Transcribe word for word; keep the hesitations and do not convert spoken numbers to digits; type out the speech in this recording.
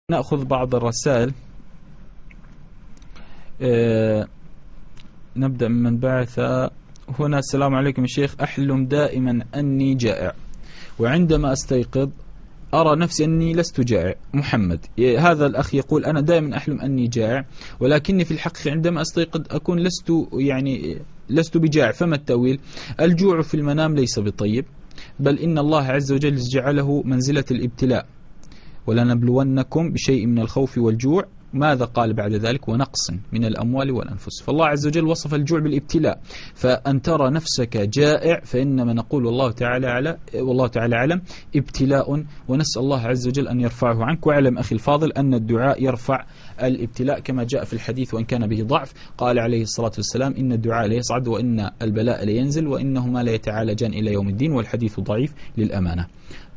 نأخذ بعض الرسائل. أه نبدأ من بعث هنا. السلام عليكم يا شيخ، أحلم دائما أني جائع، وعندما أستيقظ أرى نفسي أني لست جائع. محمد، هذا الأخ يقول أنا دائما أحلم أني جائع، ولكني في الحقيقة عندما أستيقظ أكون لست يعني لست بجائع. فما التأويل؟ الجوع في المنام ليس بطيب، بل إن الله عز وجل جعله منزلة الابتلاء، ولنبلونكم بشيء من الخوف والجوع. ماذا قال بعد ذلك؟ ونقص من الأموال والأنفس. فالله عز وجل وصف الجوع بالابتلاء، فأن ترى نفسك جائع فإنما نقول والله تعالى على والله تعالى أعلم ابتلاء، ونسأل الله عز وجل أن يرفعه عنك. واعلم أخي الفاضل أن الدعاء يرفع الابتلاء كما جاء في الحديث، وإن كان به ضعف. قال عليه الصلاة والسلام إن الدعاء ليصعد وإن البلاء لينزل وإنهما لا يتعالجان إلى يوم الدين، والحديث ضعيف للأمانة.